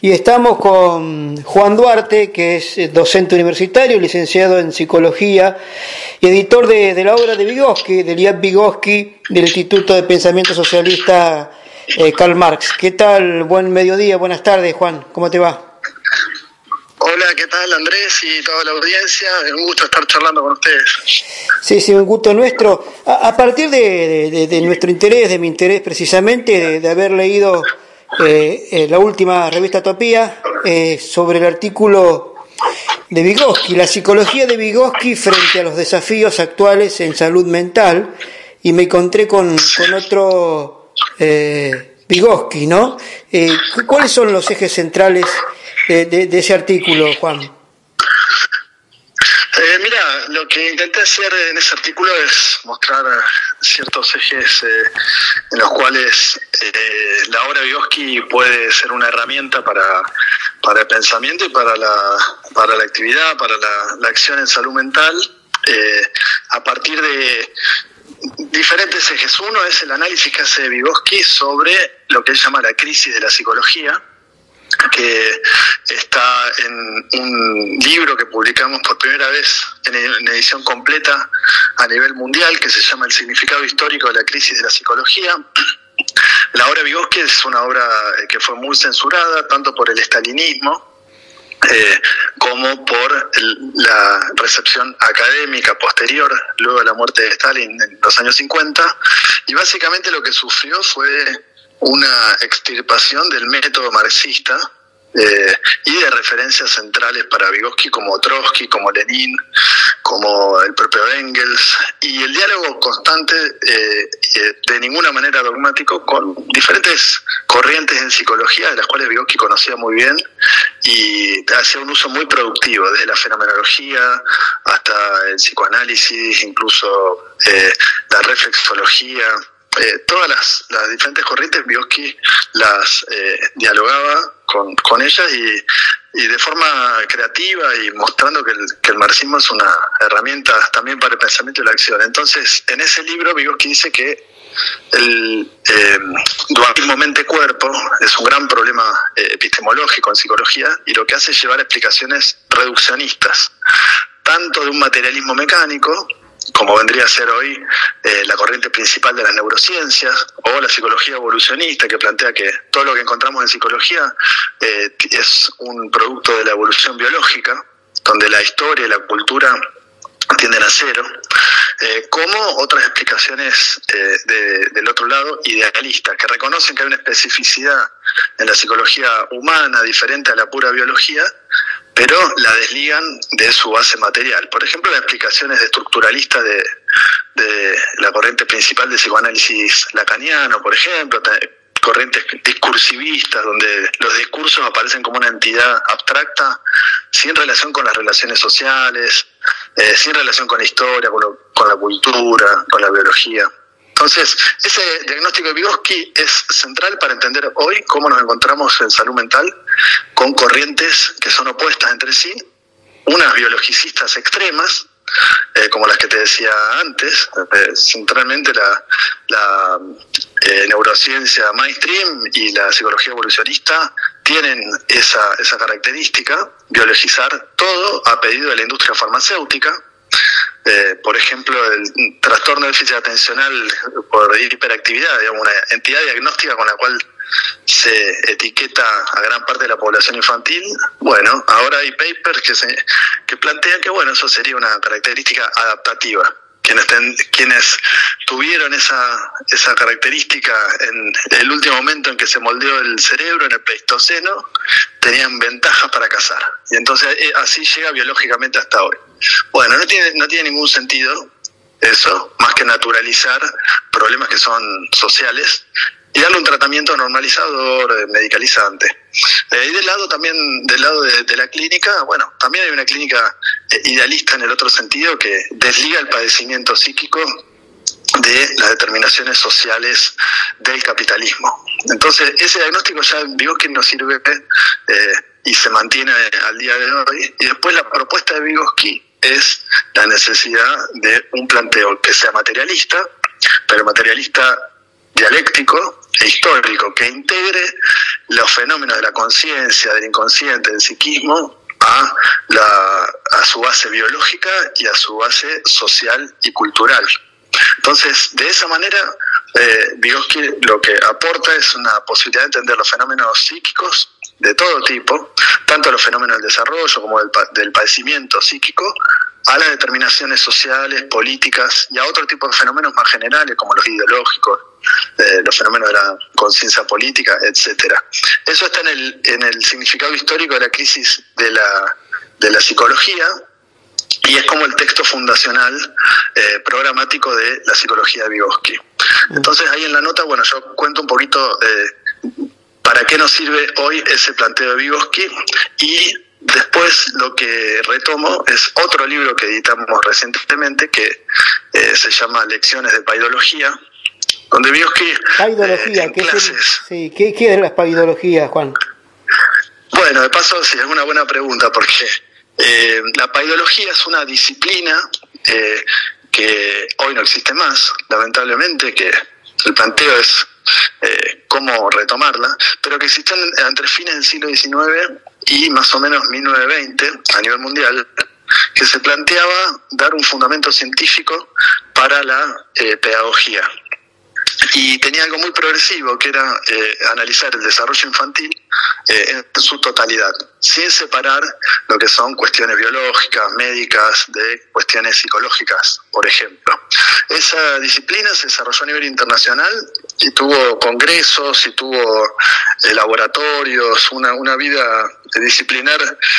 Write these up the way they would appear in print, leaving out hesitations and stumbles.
Y estamos con Juan Duarte, que es docente universitario, licenciado en Psicología y editor de la obra de Vygotsky, de Lev Vygotsky, del Instituto de Pensamiento Socialista Karl Marx. ¿Qué tal? Buen mediodía, buenas tardes, Juan. ¿Cómo te va? Hola, ¿qué tal, Andrés y toda la audiencia? Es un gusto estar charlando con ustedes. Sí, un gusto nuestro. A partir de nuestro interés, de mi interés precisamente, de haber leído la última revista Topía sobre el artículo de Vygotsky, la psicología de Vygotsky frente a los desafíos actuales en salud mental, y me encontré con otro Vygotsky, ¿no? ¿Cuáles son los ejes centrales de ese artículo, Juan? Mira, lo que intenté hacer en ese artículo es mostrar ciertos ejes en los cuales la obra de Vygotsky puede ser una herramienta para el pensamiento y para la actividad, para la acción en salud mental, a partir de diferentes ejes. Uno es el análisis que hace Vygotsky sobre lo que él llama la crisis de la psicología, que está en un libro que publicamos por primera vez en edición completa a nivel mundial, que se llama El significado histórico de la crisis de la psicología. La obra de Vygotsky es una obra que fue muy censurada, tanto por el estalinismo como por la recepción académica posterior, luego de la muerte de Stalin en los años 50, y básicamente lo que sufrió fue una extirpación del método marxista y de referencias centrales para Vygotsky como Trotsky, como Lenin, como el propio Engels, y el diálogo constante, de ninguna manera dogmático, con diferentes corrientes en psicología, de las cuales Vygotsky conocía muy bien y hacía un uso muy productivo, desde la fenomenología hasta el psicoanálisis, incluso la reflexología. Todas las diferentes corrientes Vygotsky las dialogaba con ellas y de forma creativa, y mostrando que el marxismo es una herramienta también para el pensamiento y la acción. Entonces, en ese libro Vygotsky dice que el dualismo mente-cuerpo es un gran problema epistemológico en psicología, y lo que hace es llevar explicaciones reduccionistas, tanto de un materialismo mecánico, como vendría a ser hoy la corriente principal de las neurociencias, o la psicología evolucionista, que plantea que todo lo que encontramos en psicología es un producto de la evolución biológica, donde la historia y la cultura tienden a cero, como otras explicaciones del otro lado, idealistas, que reconocen que hay una especificidad en la psicología humana diferente a la pura biología, pero la desligan de su base material. Por ejemplo, las explicaciones estructuralistas de la corriente principal de psicoanálisis lacaniano, por ejemplo, corrientes discursivistas, donde los discursos aparecen como una entidad abstracta, sin relación con las relaciones sociales, sin relación con la historia, con la cultura, con la biología. Entonces, ese diagnóstico de Vygotsky es central para entender hoy cómo nos encontramos en salud mental con corrientes que son opuestas entre sí, unas biologicistas extremas, como las que te decía antes, centralmente la neurociencia mainstream y la psicología evolucionista tienen esa característica, biologizar todo a pedido de la industria farmacéutica. Por ejemplo, el trastorno de déficit atencional por hiperactividad, digamos, una entidad diagnóstica con la cual se etiqueta a gran parte de la población infantil. Bueno, ahora hay papers que plantean que eso sería una característica adaptativa. Quienes tuvieron esa característica en el último momento en que se moldeó el cerebro, en el Pleistoceno, tenían ventajas para cazar. Y entonces así llega biológicamente hasta hoy. Bueno, no tiene ningún sentido eso, más que naturalizar problemas que son sociales y darle un tratamiento normalizador, medicalizante. Y del lado de la clínica, también hay una clínica idealista en el otro sentido, que desliga el padecimiento psíquico de las determinaciones sociales del capitalismo. Entonces, ese diagnóstico ya en Vygotsky nos sirve y se mantiene al día de hoy. Y después la propuesta de Vygotsky es la necesidad de un planteo que sea materialista, pero materialista dialéctico e histórico que integre los fenómenos de la conciencia, del inconsciente, del psiquismo a su base biológica y a su base social y cultural. Entonces, de esa manera, Vygotsky lo que aporta es una posibilidad de entender los fenómenos psíquicos de todo tipo, tanto los fenómenos del desarrollo como del padecimiento psíquico, a las determinaciones sociales, políticas y a otro tipo de fenómenos más generales como los ideológicos, los fenómenos de la conciencia política, etcétera. Eso está en el significado histórico de la crisis de la psicología, y es como el texto fundacional programático de la psicología de Vygotsky. Entonces ahí en la nota, bueno, yo cuento un poquito para qué nos sirve hoy ese planteo de Vygotsky, y después lo que retomo es otro libro que editamos recientemente que se llama Lecciones de Paidología, donde Vygotsky paidología, ¿qué es la paidología, Juan? Bueno, de paso sí, es una buena pregunta porque la paidología es una disciplina que hoy no existe más, lamentablemente, que el planteo es cómo retomarla, pero que existió entre fines del siglo XIX y más o menos 1920 a nivel mundial, que se planteaba dar un fundamento científico para la pedagogía. Y tenía algo muy progresivo, que era analizar el desarrollo infantil en su totalidad, sin separar lo que son cuestiones biológicas, médicas, de cuestiones psicológicas, por ejemplo. Esa disciplina se desarrolló a nivel internacional y tuvo congresos y tuvo laboratorios, una vida disciplinar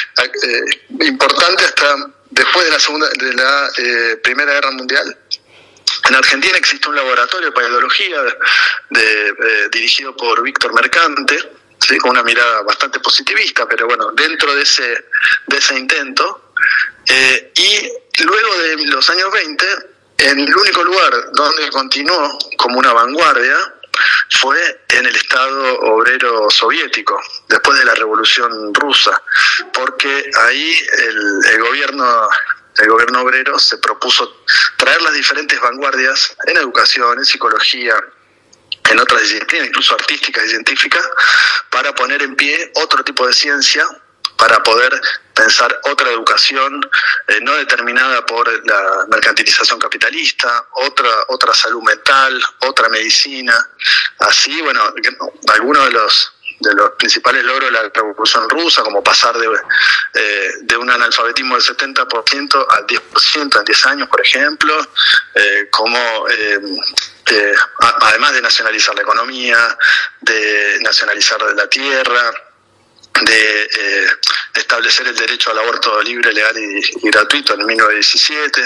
importante hasta después de la Primera Guerra Mundial. En Argentina existe un laboratorio de paidología dirigido por Víctor Mercante, ¿sí? Con una mirada bastante positivista, pero bueno, dentro de ese intento. Y luego de los años 20, el único lugar donde continuó como una vanguardia fue en el Estado obrero soviético, después de la Revolución Rusa, porque ahí el gobierno obrero se propuso traer las diferentes vanguardias en educación, en psicología, en otras disciplinas, incluso artísticas y científicas, para poner en pie otro tipo de ciencia, para poder pensar otra educación no determinada por la mercantilización capitalista, otra salud mental, otra medicina. Así, bueno, algunos de los principales logros de la Revolución Rusa, como pasar de un analfabetismo del 70% al 10% en 10 años, por ejemplo, además de nacionalizar la economía, de nacionalizar la tierra, de establecer el derecho al aborto libre, legal y gratuito en 1917,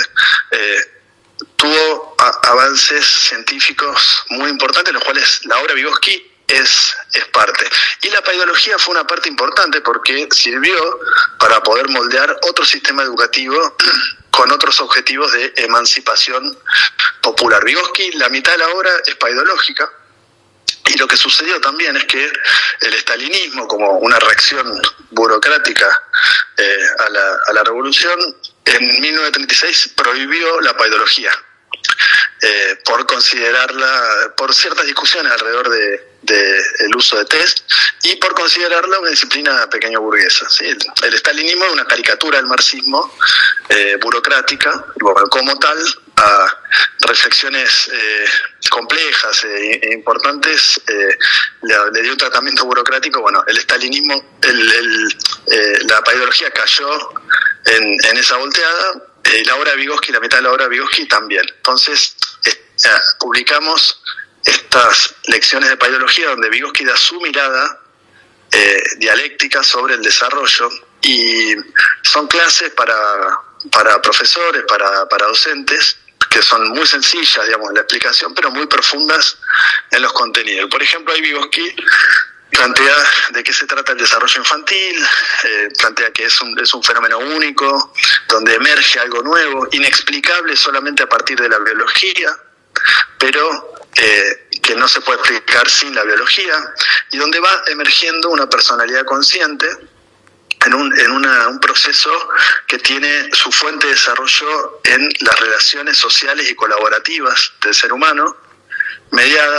tuvo avances científicos muy importantes, los cuales la obra de Vygotsky es parte. Y la paidología fue una parte importante porque sirvió para poder moldear otro sistema educativo con otros objetivos de emancipación popular. Vygotsky, la mitad de la obra es paidológica, y lo que sucedió también es que el estalinismo, como una reacción burocrática a la revolución, en 1936 prohibió la paidología, por considerarla, por ciertas discusiones alrededor del uso de test, y por considerarla una disciplina pequeño burguesa, ¿sí? El estalinismo es una caricatura del marxismo burocrática, como tal, a reflexiones complejas e importantes, le dio un tratamiento burocrático. Bueno, el estalinismo, la paidología cayó en esa volteada, la obra de Vygotsky, la mitad de la obra de Vygotsky también. Entonces, publicamos estas lecciones de paidología donde Vygotsky da su mirada dialéctica sobre el desarrollo, y son clases para profesores, para docentes, que son muy sencillas, digamos, en la explicación, pero muy profundas en los contenidos. Por ejemplo, ahí Vygotsky plantea de qué se trata el desarrollo infantil, plantea que es un fenómeno único, donde emerge algo nuevo, inexplicable solamente a partir de la biología, pero que no se puede explicar sin la biología, y donde va emergiendo una personalidad consciente en un proceso que tiene su fuente de desarrollo en las relaciones sociales y colaborativas del ser humano, mediadas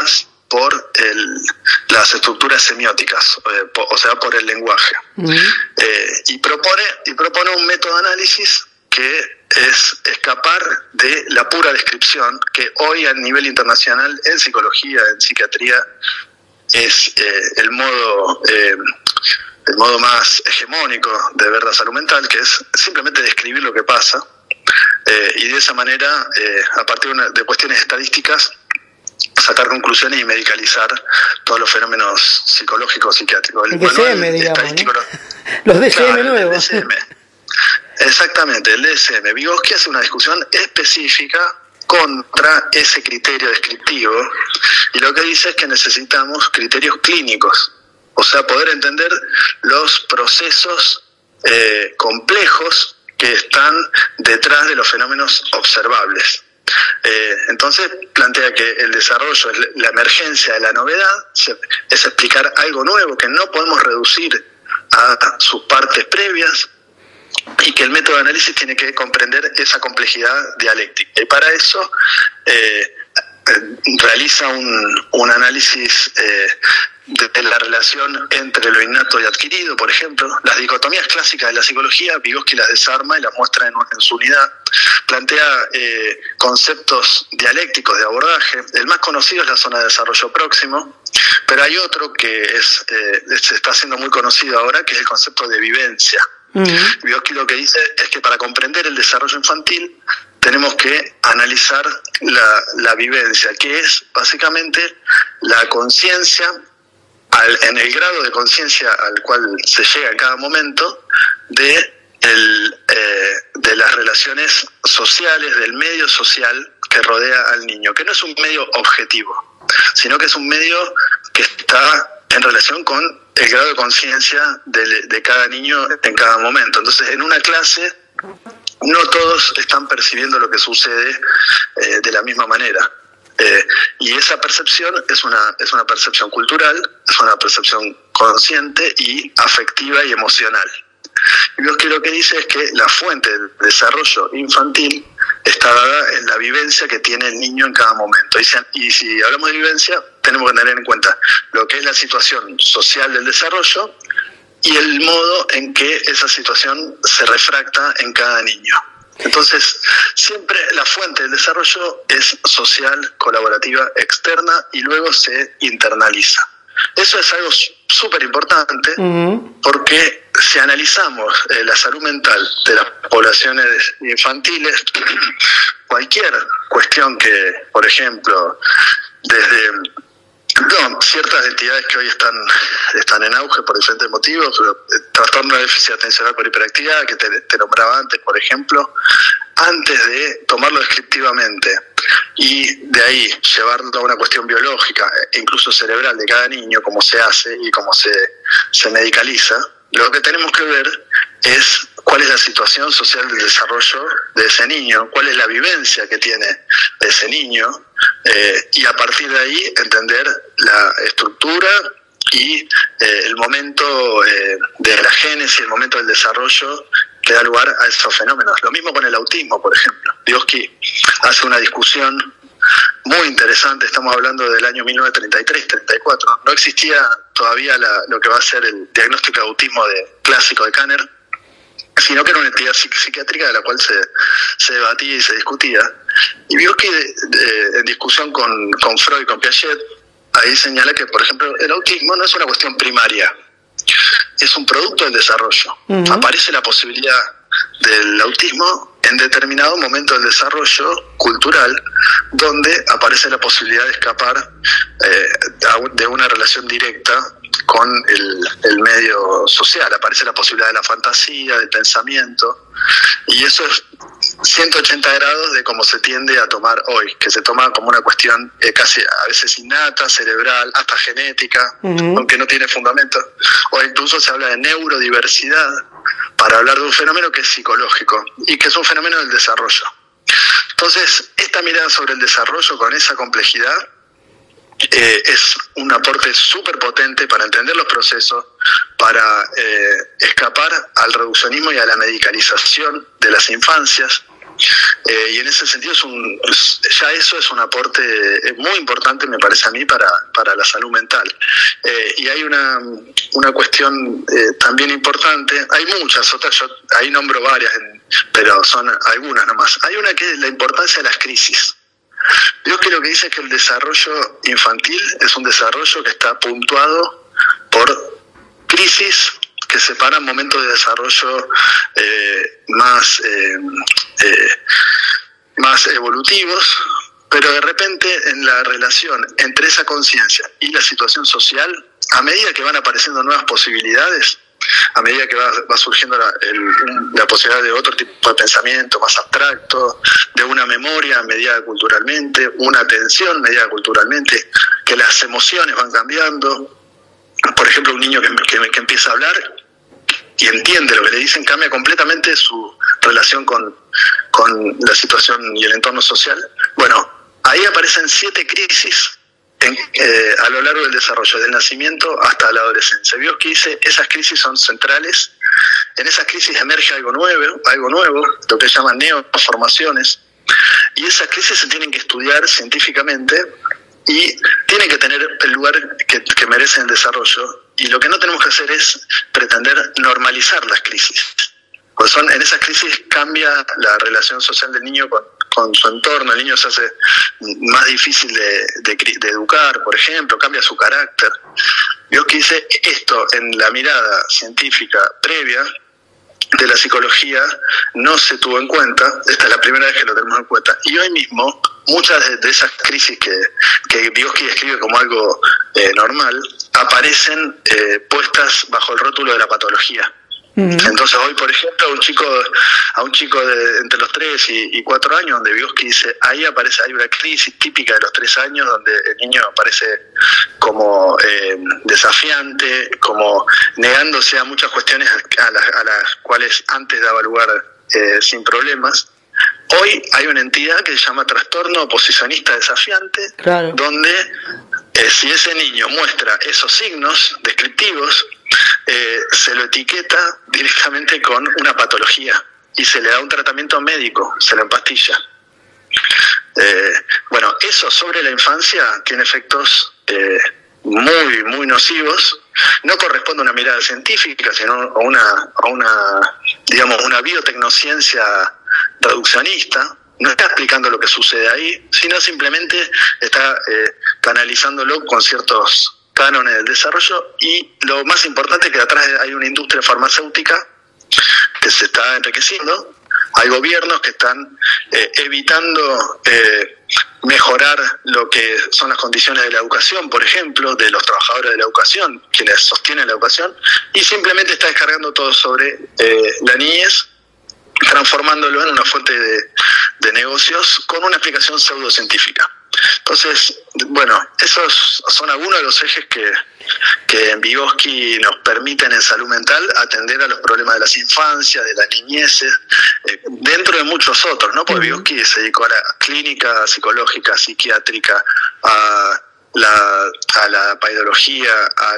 por las estructuras semióticas, o sea, por el lenguaje. Y propone un método de análisis que es escapar de la pura descripción, que hoy a nivel internacional en psicología, en psiquiatría, es el modo más hegemónico de ver la salud mental, que es simplemente describir lo que pasa, y de esa manera, a partir de cuestiones estadísticas, sacar conclusiones y medicalizar todos los fenómenos psicológicos, psiquiátricos. El DSM, digamos, ¿no? Los DSM, claro, nuevos. El DSM. Exactamente, el DSM. Vygotsky hace una discusión específica contra ese criterio descriptivo, y lo que dice es que necesitamos criterios clínicos, o sea, poder entender los procesos complejos que están detrás de los fenómenos observables. Entonces plantea que el desarrollo es la emergencia de la novedad, es explicar algo nuevo que no podemos reducir a sus partes previas, y que el método de análisis tiene que comprender esa complejidad dialéctica. Y para eso realiza un análisis de la relación entre lo innato y adquirido, por ejemplo. Las dicotomías clásicas de la psicología, Vygotsky las desarma y las muestra en su unidad. Plantea conceptos dialécticos de abordaje. El más conocido es la zona de desarrollo próximo, pero hay otro que se está haciendo muy conocido ahora, que es el concepto de vivencia. Vygotsky lo que dice es que para comprender el desarrollo infantil tenemos que analizar la vivencia, que es básicamente la conciencia, en el grado de conciencia al cual se llega en cada momento, de las relaciones sociales, del medio social que rodea al niño, que no es un medio objetivo, sino que es un medio que está en relación con el grado de conciencia de cada niño en cada momento. Entonces, en una clase, no todos están percibiendo lo que sucede de la misma manera. Y esa percepción es una percepción cultural, es una percepción consciente y afectiva y emocional. Y Vygotsky lo que dice es que la fuente del desarrollo infantil está dada en la vivencia que tiene el niño en cada momento. Y si hablamos de vivencia, tenemos que tener en cuenta lo que es la situación social del desarrollo y el modo en que esa situación se refracta en cada niño. Entonces, siempre la fuente del desarrollo es social, colaborativa, externa, y luego se internaliza. Eso es algo súper importante, porque si analizamos la salud mental de las poblaciones infantiles, cualquier cuestión que, por ejemplo, desde ciertas entidades que hoy están en auge por diferentes motivos, trastorno de déficit atencional por hiperactividad, que te nombraba antes, por ejemplo, antes de tomarlo descriptivamente y de ahí llevarlo a una cuestión biológica e incluso cerebral de cada niño, cómo se hace y cómo se medicaliza, lo que tenemos que ver es cuál es la situación social del desarrollo de ese niño, cuál es la vivencia que tiene ese niño, y a partir de ahí entender la estructura y el momento de la génesis, el momento del desarrollo que da lugar a esos fenómenos. Lo mismo con el autismo, por ejemplo. Vygotsky hace una discusión muy interesante, estamos hablando del año 1933-34. No existía todavía lo que va a ser el diagnóstico de autismo clásico de Kanner, sino que era una entidad psiquiátrica de la cual se debatía y se discutía. Y Vygotsky, en discusión con Freud y con Piaget, ahí señala que, por ejemplo, el autismo no es una cuestión primaria, es un producto del desarrollo. Aparece la posibilidad del autismo en determinado momento del desarrollo cultural, donde aparece la posibilidad de escapar de una relación directa con el medio social. Aparece la posibilidad de la fantasía, del pensamiento, y eso es 180 grados de cómo se tiende a tomar hoy, que se toma como una cuestión casi a veces innata, cerebral, hasta genética, aunque no tiene fundamento, o incluso se habla de neurodiversidad para hablar de un fenómeno que es psicológico y que es un fenómeno del desarrollo. Entonces, esta mirada sobre el desarrollo con esa complejidad es un aporte súper potente para entender los procesos, para escapar al reduccionismo y a la medicalización de las infancias, Y en ese sentido ya eso es un aporte muy importante, me parece a mí, para la salud mental. Y hay una cuestión también importante, hay muchas otras, yo ahí nombro varias, pero son algunas nomás. Hay una que es la importancia de las crisis. Dios que lo que dice es que el desarrollo infantil es un desarrollo que está puntuado por crisis que separan momentos de desarrollo más evolutivos, pero de repente en la relación entre esa conciencia y la situación social, a medida que van apareciendo nuevas posibilidades, a medida que va surgiendo la posibilidad de otro tipo de pensamiento más abstracto, de una memoria mediada culturalmente, una atención mediada culturalmente, que las emociones van cambiando. Por ejemplo, un niño que empieza a hablar y entiende lo que le dicen, cambia completamente su relación con la situación y el entorno social. Bueno, ahí aparecen 7 crisis a lo largo del desarrollo, del nacimiento hasta la adolescencia. Vygotsky dice, esas crisis son centrales, en esas crisis emerge algo nuevo, lo que llaman neoformaciones, y esas crisis se tienen que estudiar científicamente y tienen que tener el lugar que merecen el desarrollo, y lo que no tenemos que hacer es pretender normalizar las crisis, pues en esas crisis cambia la relación social del niño con su entorno, el niño se hace más difícil de educar, por ejemplo, cambia su carácter. Vygotsky dice esto en la mirada científica previa de la psicología no se tuvo en cuenta, esta es la primera vez que lo tenemos en cuenta, y hoy mismo muchas de esas crisis que Vygotsky describe como algo normal, aparecen puestas bajo el rótulo de la patología. Entonces hoy, por ejemplo, a un chico de entre los 3 y 4 años, donde Vygotsky dice, hay una crisis típica de los 3 años, donde el niño aparece como desafiante, como negándose a muchas cuestiones a las cuales antes daba lugar sin problemas. Hoy hay una entidad que se llama trastorno oposicionista desafiante, claro, donde si ese niño muestra esos signos descriptivos, se lo etiqueta directamente con una patología y se le da un tratamiento médico, se lo empastilla. Bueno, eso sobre la infancia tiene efectos muy, muy nocivos. No corresponde a una mirada científica, sino a una biotecnociencia reduccionista. No está explicando lo que sucede ahí, sino simplemente está canalizándolo con ciertos cánones del desarrollo, y lo más importante es que atrás hay una industria farmacéutica que se está enriqueciendo, hay gobiernos que están evitando mejorar lo que son las condiciones de la educación, por ejemplo, de los trabajadores de la educación, quienes sostienen la educación, y simplemente está descargando todo sobre la niñez, transformándolo en una fuente de negocios con una explicación pseudocientífica. Entonces, bueno, esos son algunos de los ejes que en Vygotsky nos permiten en salud mental atender a los problemas de las infancias, de las niñeces, dentro de muchos otros, ¿no? Porque Vygotsky se dedicó a la clínica psicológica, psiquiátrica, a la paidología, a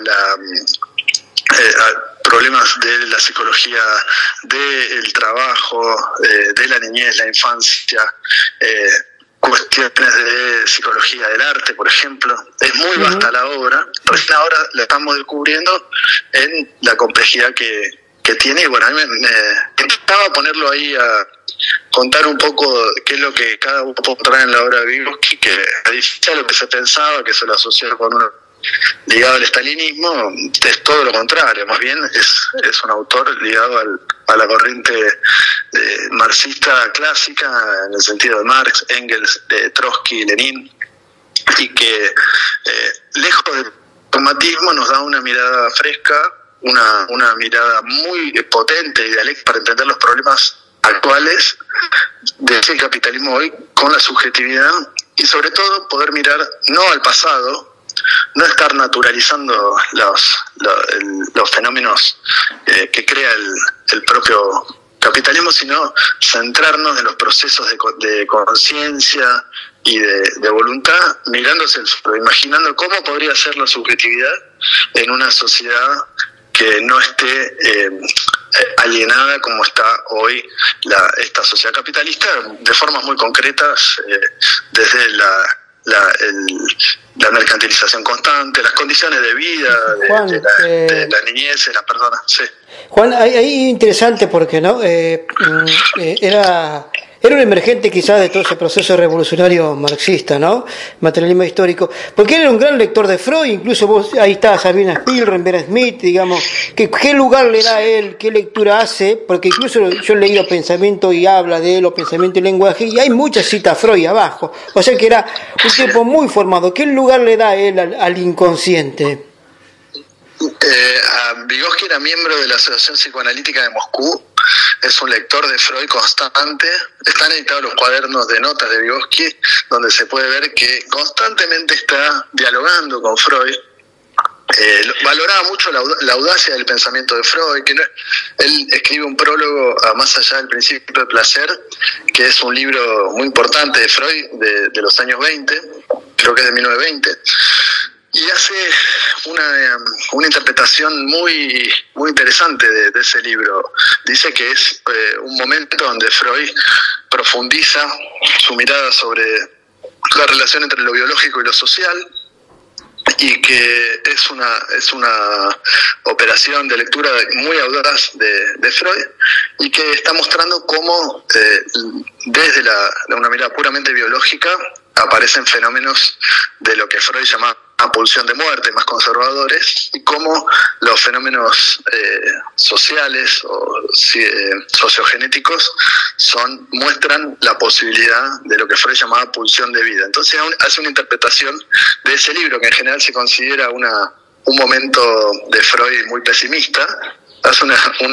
problemas de la psicología del trabajo, de la niñez, la infancia, cuestiones de psicología del arte, por ejemplo. Es muy vasta la obra, recién ahora la estamos descubriendo en la complejidad que tiene, y bueno, a mí me intentaba ponerlo ahí a contar un poco qué es lo que cada uno puede encontrar en la obra de Vygotsky, que a diferencia de lo que se pensaba, que se lo asocia con uno ligado al estalinismo, es todo lo contrario, más bien es un autor ligado a la corriente marxista clásica, en el sentido de Marx, Engels, Trotsky, Lenin, y que lejos del dogmatismo nos da una mirada fresca, una mirada muy potente y dialéctica para entender los problemas actuales del capitalismo hoy con la subjetividad, y sobre todo poder mirar no al pasado, no estar naturalizando los fenómenos que crea el propio capitalismo, sino centrarnos en los procesos de conciencia y de voluntad, mirándose el futuro, imaginando cómo podría ser la subjetividad en una sociedad que no esté alienada como está hoy esta sociedad capitalista, de formas muy concretas, desde la mercantilización constante, las condiciones de vida Juan, de la niñez de las personas. Sí. Juan, ahí interesante porque no era un emergente quizás de todo ese proceso revolucionario marxista, ¿no? Materialismo histórico, porque él era un gran lector de Freud, incluso vos, ahí está Sabina Spielrein, Vera Smith, digamos, ¿qué lugar le da a él, qué lectura hace? Porque incluso yo he leído Pensamiento y habla de él, o Pensamiento y lenguaje, y hay muchas citas Freud abajo, o sea que era un tipo muy formado. ¿Qué lugar le da a él al inconsciente? Vygotsky era miembro de la Asociación Psicoanalítica de Moscú, es un lector de Freud constante. Están editados los cuadernos de notas de Vygotsky, donde se puede ver que constantemente está dialogando con Freud. Valoraba mucho la audacia del pensamiento de Freud, que él escribe un prólogo a Más allá del principio de placer, que es un libro muy importante de Freud de los años 20, creo que es de 1920, y hace una interpretación muy interesante de ese libro. Dice que es un momento donde Freud profundiza su mirada sobre la relación entre lo biológico y lo social, y que es una operación de lectura muy audaz de Freud, y que está mostrando cómo desde una mirada puramente biológica aparecen fenómenos de lo que Freud llamaba pulsión de muerte, más conservadores, y cómo los fenómenos sociales o sociogenéticos muestran la posibilidad de lo que Freud llamaba pulsión de vida. Entonces hace una interpretación de ese libro, que en general se considera un momento de Freud muy pesimista. Hace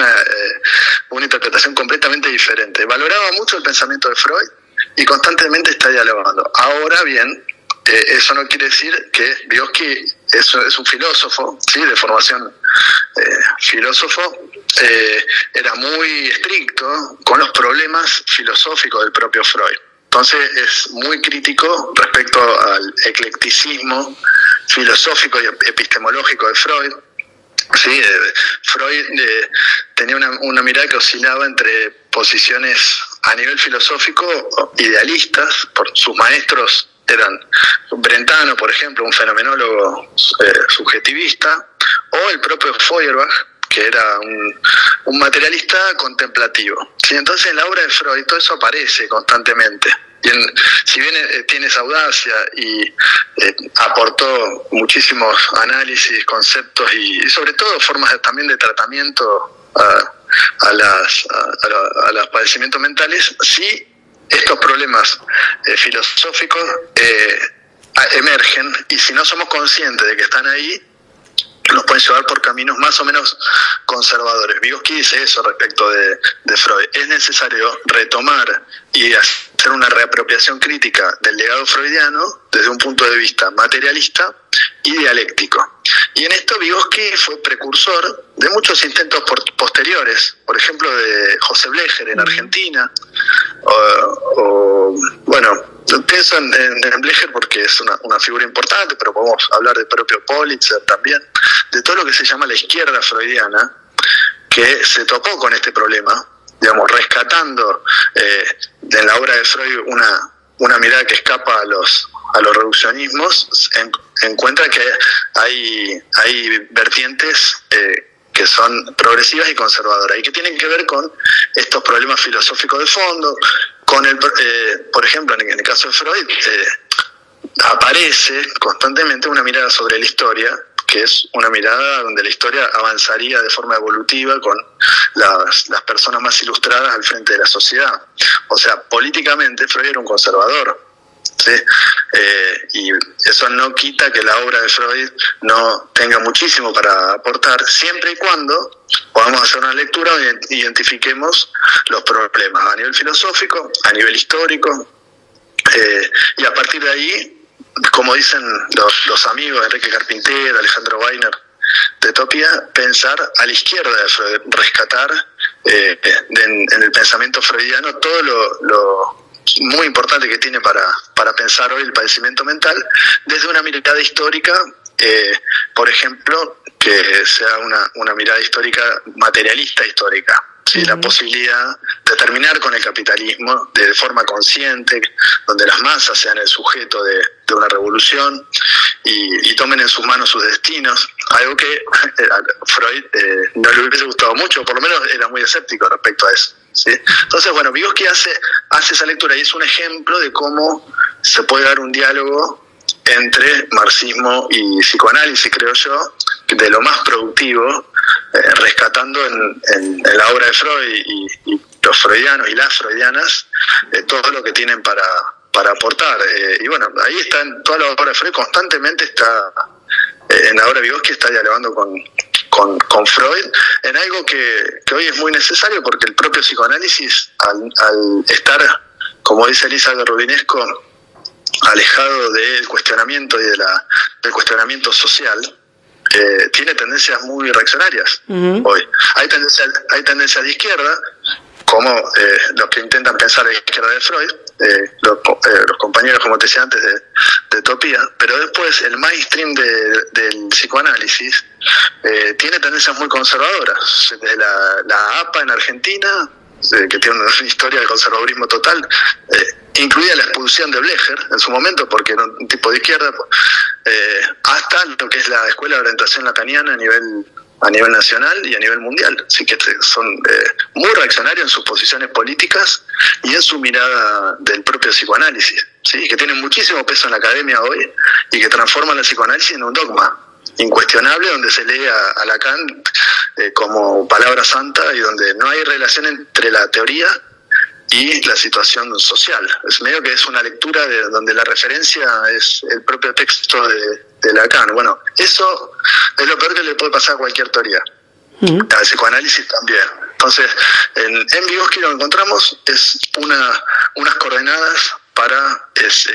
una interpretación completamente diferente. Valoraba mucho el pensamiento de Freud y constantemente está dialogando. Ahora bien, eso no quiere decir que Vygotsky es un filósofo, ¿sí?, de formación filósofo. Era muy estricto con los problemas filosóficos del propio Freud. Entonces es muy crítico respecto al eclecticismo filosófico y epistemológico de Freud. Sí, Freud tenía una mirada que oscilaba entre posiciones a nivel filosófico idealistas, por sus maestros eran Brentano, por ejemplo, un fenomenólogo subjetivista, o el propio Feuerbach, que era un materialista contemplativo. ¿Sí? Entonces en la obra de Freud todo eso aparece constantemente. Si bien tiene esa audacia y aportó muchísimos análisis, conceptos y sobre todo formas también de tratamiento a los padecimientos mentales, sí estos problemas filosóficos emergen, y si no somos conscientes de que están ahí, nos pueden llevar por caminos más o menos conservadores. Vygotsky dice eso respecto de Freud. Es necesario retomar y hacer una reapropiación crítica del legado freudiano desde un punto de vista materialista y dialéctico. Y en esto Vygotsky fue precursor de muchos intentos posteriores, por ejemplo de José Blecher en Argentina, bueno, pienso en Blecher porque es una figura importante, pero podemos hablar del propio Politzer también, de todo lo que se llama la izquierda freudiana, que se topó con este problema, digamos, rescatando en la obra de Freud una mirada que escapa a los reduccionismos. Encuentra que hay vertientes que son progresivas y conservadoras, y que tienen que ver con estos problemas filosóficos de fondo, con por ejemplo, en el caso de Freud, aparece constantemente una mirada sobre la historia, que es una mirada donde la historia avanzaría de forma evolutiva con las personas más ilustradas al frente de la sociedad. O sea, políticamente Freud era un conservador, ¿sí? Y eso no quita que la obra de Freud no tenga muchísimo para aportar, siempre y cuando podamos hacer una lectura donde identifiquemos los problemas a nivel filosófico, a nivel histórico, y a partir de ahí, como dicen los amigos Enrique Carpintero, Alejandro Weiner de Topia, pensar a la izquierda de Freud, rescatar en el pensamiento freudiano todo lo muy importante que tiene para pensar hoy el padecimiento mental desde una mirada histórica por ejemplo, que sea una mirada histórica, materialista histórica. Sí, la posibilidad de terminar con el capitalismo de forma consciente, donde las masas sean el sujeto de una revolución y tomen en sus manos sus destinos, algo que a Freud no le hubiese gustado mucho, por lo menos era muy escéptico respecto a eso. ¿Sí? Entonces, bueno, Vygotsky hace esa lectura y es un ejemplo de cómo se puede dar un diálogo entre marxismo y psicoanálisis, creo yo, de lo más productivo, rescatando en la obra de Freud y los freudianos y las freudianas todo lo que tienen para aportar. Y bueno, ahí está en toda la obra de Freud, constantemente está, en la obra de Vygotsky está dialogando con Freud, en algo que hoy es muy necesario, porque el propio psicoanálisis, al estar, como dice Elisa de Rubinesco, alejado del cuestionamiento y del cuestionamiento social, tiene tendencias muy reaccionarias hoy. Hay tendencias de izquierda, como los que intentan pensar la izquierda de Freud, los compañeros, como te decía antes, de Utopía, pero después el mainstream del psicoanálisis tiene tendencias muy conservadoras, desde la APA en Argentina, que tiene una historia de conservadurismo total, incluida la expulsión de Blecher en su momento, porque era un tipo de izquierda, hasta lo que es la Escuela de Orientación Lacaniana a nivel nacional y a nivel mundial. Así que son muy reaccionarios en sus posiciones políticas y en su mirada del propio psicoanálisis, ¿sí? Que tienen muchísimo peso en la academia hoy y que transforman el psicoanálisis en un dogma incuestionable, donde se lee a Lacan como palabra santa y donde no hay relación entre la teoría y la situación social. Es medio que es una lectura donde la referencia es el propio texto de Lacan. Bueno, eso es lo peor que le puede pasar a cualquier teoría. Al psicoanálisis también. Entonces, en Vygotsky lo que encontramos es unas coordenadas para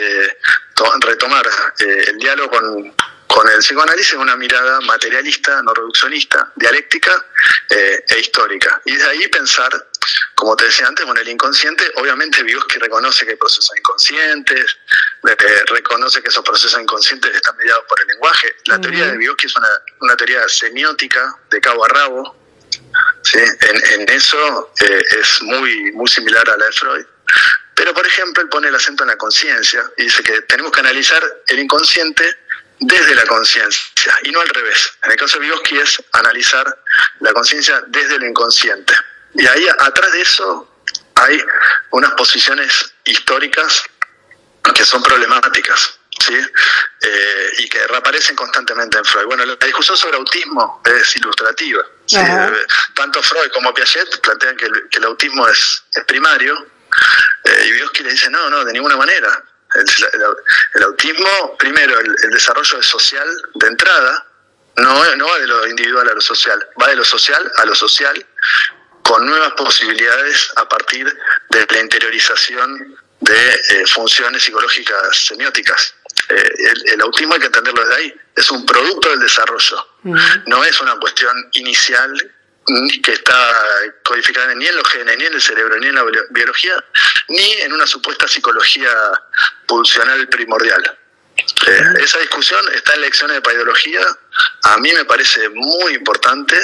retomar el diálogo con el psicoanálisis, una mirada materialista, no reduccionista, dialéctica e histórica. Y de ahí pensar, como te decía antes, con el inconsciente. Obviamente Vygotsky reconoce que hay procesos inconscientes, reconoce que esos procesos inconscientes están mediados por el lenguaje. La teoría de Vygotsky es una teoría semiótica, de cabo a rabo, ¿sí? En eso es muy, muy similar a la de Freud. Pero, por ejemplo, él pone el acento en la conciencia y dice que tenemos que analizar el inconsciente desde la conciencia y no al revés. En el caso de Vygotsky es analizar la conciencia desde lo inconsciente. Y ahí, atrás de eso, hay unas posiciones históricas que son problemáticas, ¿sí? Y que reaparecen constantemente en Freud. Bueno, la discusión sobre autismo es ilustrativa, ¿sí? Tanto Freud como Piaget plantean que el autismo es primario, y Vygotsky le dice no, de ninguna manera. El autismo, primero, el desarrollo social de entrada, no va de lo individual a lo social, va de lo social a lo social, con nuevas posibilidades a partir de la interiorización de funciones psicológicas semióticas. El autismo hay que entenderlo desde ahí, es un producto del desarrollo, no es una cuestión inicial que está codificada ni en los genes, ni en el cerebro, ni en la biología, ni en una supuesta psicología pulsional primordial. Esa discusión está en lecciones de paideología. A mí me parece muy importante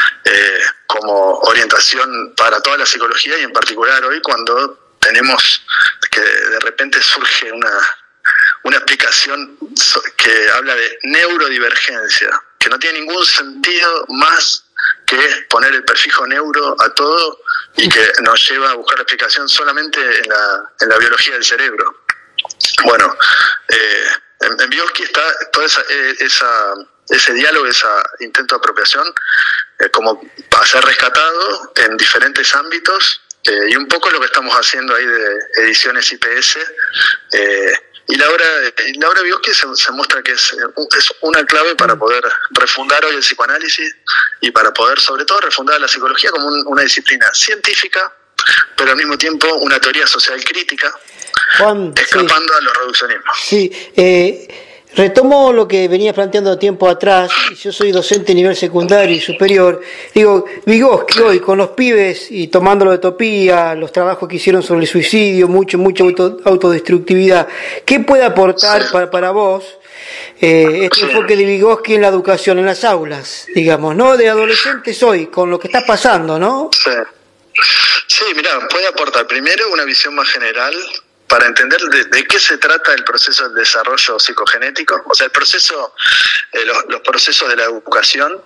como orientación para toda la psicología, y en particular hoy, cuando tenemos que de repente surge una explicación que habla de neurodivergencia, que no tiene ningún sentido más que poner el prefijo neuro a todo y que nos lleva a buscar la explicación solamente en la biología del cerebro. Bueno, en Vygotsky está todo ese diálogo, ese intento de apropiación, como para ser rescatado en diferentes ámbitos, y un poco lo que estamos haciendo ahí de ediciones IPS. Y la obra de Vygotsky se muestra que es una clave para poder refundar hoy el psicoanálisis y para poder, sobre todo, refundar la psicología como una disciplina científica, pero al mismo tiempo una teoría social crítica, Juan, escapando a los reduccionismos. Sí, Retomo lo que venía planteando tiempo atrás, y yo soy docente a nivel secundario y superior. Digo, Vygotsky hoy con los pibes y tomándolo de utopía, los trabajos que hicieron sobre el suicidio, mucha autodestructividad, ¿qué puede aportar para vos este enfoque de Vygotsky en la educación, en las aulas, digamos, ¿no? De adolescentes hoy, con lo que está pasando, ¿no? Sí. Sí, mira, puede aportar primero una visión más general para entender de qué se trata el proceso del desarrollo psicogenético. O sea, el proceso, los procesos de la educación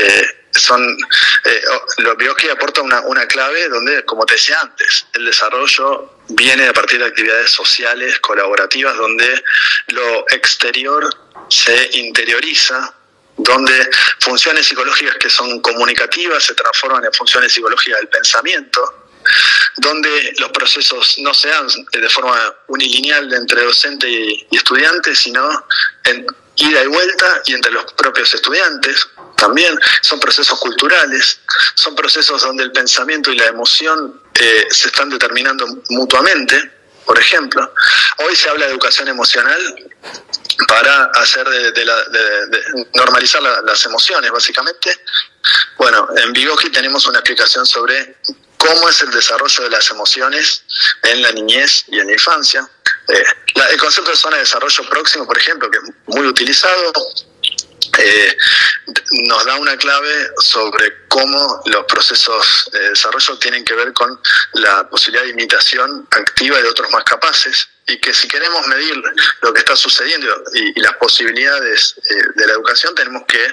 Vygotsky aporta una clave donde, como te decía antes, el desarrollo viene a partir de actividades sociales, colaborativas, donde lo exterior se interioriza, donde funciones psicológicas que son comunicativas se transforman en funciones psicológicas del pensamiento, donde los procesos no se dan de forma unilineal entre docente y estudiante, sino en ida y vuelta y entre los propios estudiantes. También son procesos culturales, son procesos donde el pensamiento y la emoción se están determinando mutuamente. Por ejemplo, hoy se habla de educación emocional para hacer de normalizar las emociones, básicamente. Bueno, en Vygotsky tenemos una explicación sobre cómo es el desarrollo de las emociones en la niñez y en la infancia. El concepto de zona de desarrollo próximo, por ejemplo, que es muy utilizado, nos da una clave sobre cómo los procesos de desarrollo tienen que ver con la posibilidad de imitación activa de otros más capaces, y que si queremos medir lo que está sucediendo y las posibilidades de la educación, tenemos que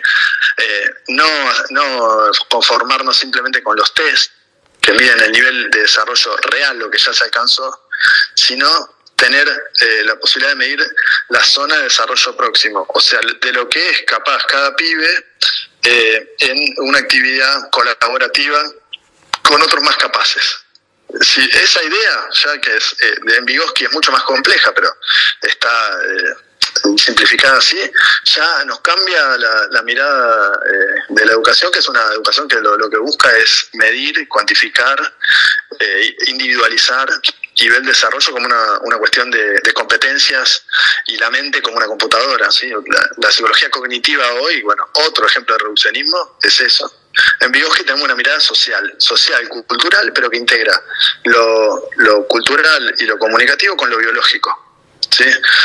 no conformarnos simplemente con los test que miden el nivel de desarrollo real, lo que ya se alcanzó, sino tener la posibilidad de medir la zona de desarrollo próximo, o sea, de lo que es capaz cada pibe en una actividad colaborativa con otros más capaces. Si esa idea, ya que es de Vygotsky, es mucho más compleja, pero está simplificada así, ya nos cambia la mirada de la educación, que es una educación que lo que busca es medir, cuantificar, individualizar, y ver el desarrollo como una cuestión de competencias y la mente como una computadora, ¿sí? La psicología cognitiva hoy, bueno, otro ejemplo de reduccionismo es eso. En Vygotsky tenemos una mirada social, cultural, pero que integra lo cultural y lo comunicativo con lo biológico, ¿sí?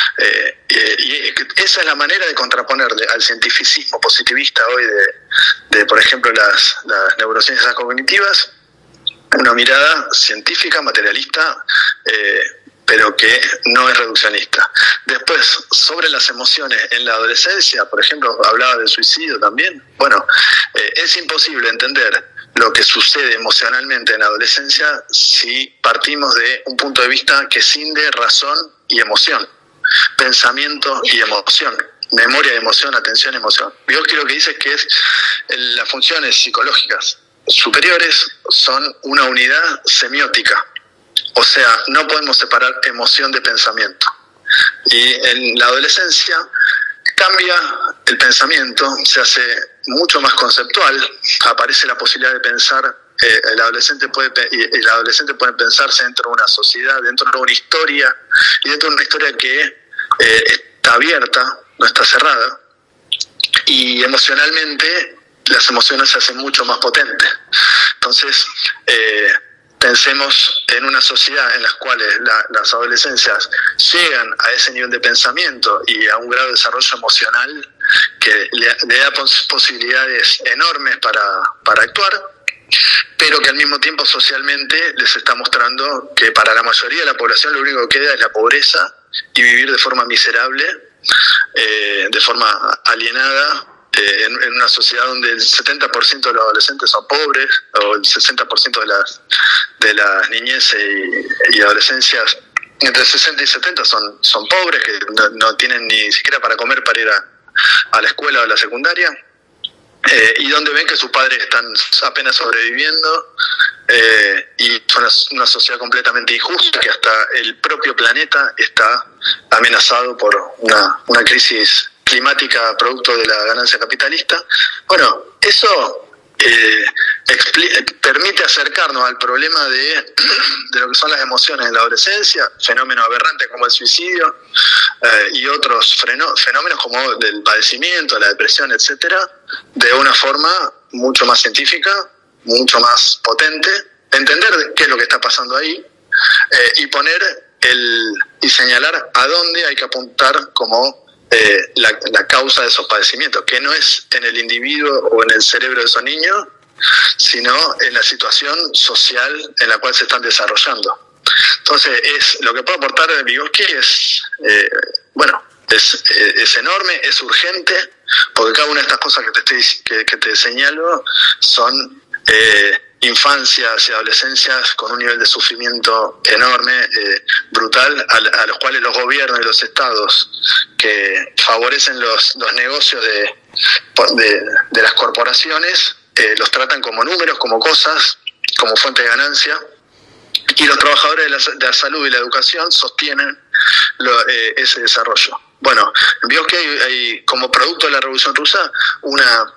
Y esa es la manera de contraponerle al cientificismo positivista hoy de por ejemplo, las neurociencias cognitivas, una mirada científica, materialista, pero que no es reduccionista. Después, sobre las emociones en la adolescencia, por ejemplo, hablaba del suicidio también. Bueno, es imposible entender lo que sucede emocionalmente en la adolescencia si partimos de un punto de vista que cinde razón y emoción, pensamiento y emoción, memoria y emoción, atención y emoción. Vygotsky lo que dice es que las funciones psicológicas superiores son una unidad semiótica, o sea, no podemos separar emoción de pensamiento. Y en la adolescencia cambia el pensamiento, se hace mucho más conceptual, aparece la posibilidad de pensar, el adolescente puede pensarse dentro de una sociedad, dentro de una historia, y dentro de una historia que está abierta, no está cerrada, y emocionalmente las emociones se hacen mucho más potentes. Entonces, pensemos en una sociedad en la cual las adolescencias llegan a ese nivel de pensamiento y a un grado de desarrollo emocional que le da posibilidades enormes para actuar, pero que al mismo tiempo socialmente les está mostrando que para la mayoría de la población lo único que queda es la pobreza y vivir de forma miserable, de forma alienada, en una sociedad donde el 70% de los adolescentes son pobres, o el 60% de las niñez y adolescencias entre 60 y 70 son pobres, que no tienen ni siquiera para comer para ir a la escuela o a la secundaria, y donde ven que sus padres están apenas sobreviviendo, y son una sociedad completamente injusta, que hasta el propio planeta está amenazado por una crisis climática producto de la ganancia capitalista. Bueno, eso permite acercarnos al problema de lo que son las emociones en la adolescencia, fenómenos aberrantes como el suicidio, y otros fenómenos como del padecimiento, la depresión, etcétera, de una forma mucho más científica, mucho más potente, entender qué es lo que está pasando ahí, y y señalar a dónde hay que apuntar como la causa de esos padecimientos, que no es en el individuo o en el cerebro de esos niños, sino en la situación social en la cual se están desarrollando. Entonces, lo que puede aportar Vygotsky es enorme, es urgente, porque cada una de estas cosas que te señalo son infancias y adolescencias con un nivel de sufrimiento enorme, brutal, a los cuales los gobiernos y los estados que favorecen los negocios de las corporaciones los tratan como números, como cosas, como fuente de ganancia, y los trabajadores de la salud y la educación sostienen ese desarrollo. Bueno, en Vygotsky hay como producto de la Revolución Rusa una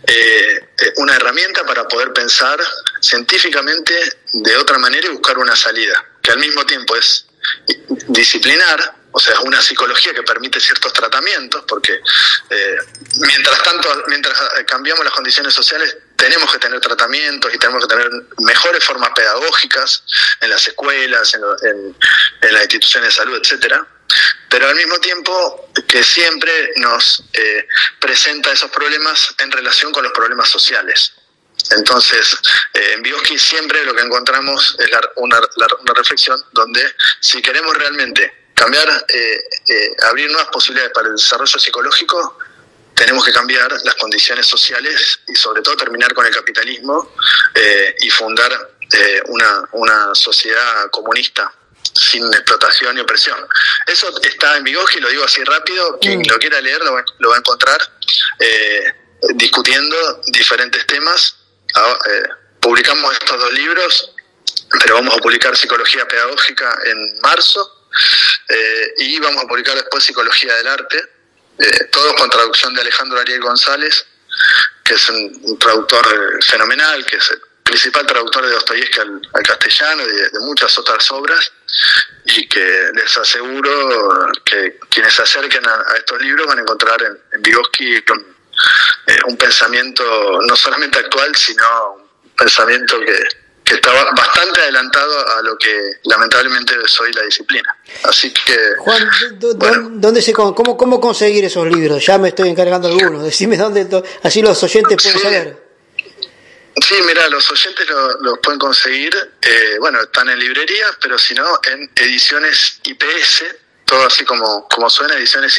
herramienta para poder pensar científicamente de otra manera y buscar una salida, que al mismo tiempo es disciplinar, o sea, es una psicología que permite ciertos tratamientos, porque mientras cambiamos las condiciones sociales, tenemos que tener tratamientos y tenemos que tener mejores formas pedagógicas en las escuelas, en las instituciones de salud, etcétera. Pero al mismo tiempo que siempre nos presenta esos problemas en relación con los problemas sociales. Entonces, en Vygotsky siempre lo que encontramos es una reflexión donde si queremos realmente cambiar, abrir nuevas posibilidades para el desarrollo psicológico, tenemos que cambiar las condiciones sociales y sobre todo terminar con el capitalismo y fundar una sociedad comunista sin explotación y opresión. Eso está en Vygotsky, lo digo así rápido, quien lo quiera leer lo va a encontrar discutiendo diferentes temas. Publicamos estos 2 libros, pero vamos a publicar Psicología Pedagógica en marzo, y vamos a publicar después Psicología del Arte, todos con traducción de Alejandro Ariel González, que es un traductor fenomenal, que es el principal traductor de Dostoyevsky al castellano y de muchas otras obras, y que les aseguro que quienes se acerquen a estos libros van a encontrar en Vygotsky un pensamiento no solamente actual, sino un pensamiento que está bastante adelantado a lo que lamentablemente es hoy la disciplina. Así que... Juan, ¿cómo conseguir esos libros? Ya me estoy encargando algunos. Decime dónde, así los oyentes pueden saber. Sí, mira, los oyentes los pueden conseguir, están en librerías, pero si no, en ediciones IPS, todo así como suena,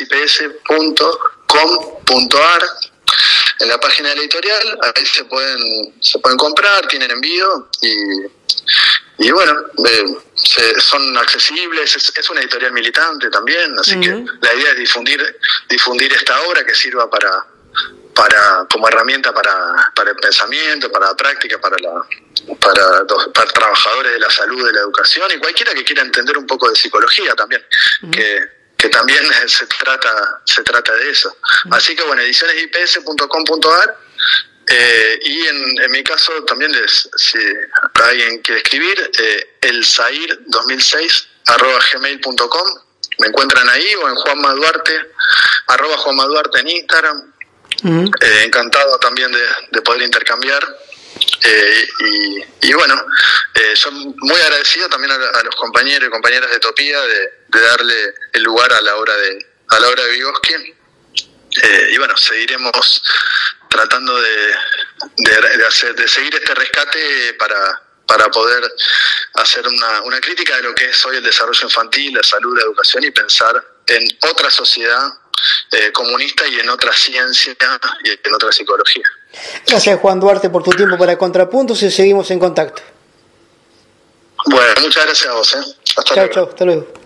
edicionesips.com.ar. En la página de la editorial, ahí se pueden comprar, tienen envío y son accesibles, es una editorial militante también, así que la idea es difundir esta obra que sirva como herramienta para el pensamiento, para la práctica, para trabajadores de la salud, de la educación y cualquiera que quiera entender un poco de psicología también, que también se trata de eso. Así que bueno, edicionesips.com.ar, y en mi caso también si alguien quiere escribir, elsair2006@gmail.com, me encuentran ahí, o en Juanma Duarte, @Juanma Duarte en Instagram. Encantado también de poder intercambiar. Yo muy agradecido también a los compañeros y compañeras de Topía de darle el lugar a la obra de Vygotsky, seguiremos tratando de seguir este rescate para poder hacer una crítica de lo que es hoy el desarrollo infantil, la salud, la educación, y pensar en otra sociedad comunista y en otra ciencia y en otra psicología. Gracias, Juan Duarte, por tu tiempo para Contrapuntos, y seguimos en contacto. Bueno, muchas gracias a vos. Hasta luego. Chao, hasta luego.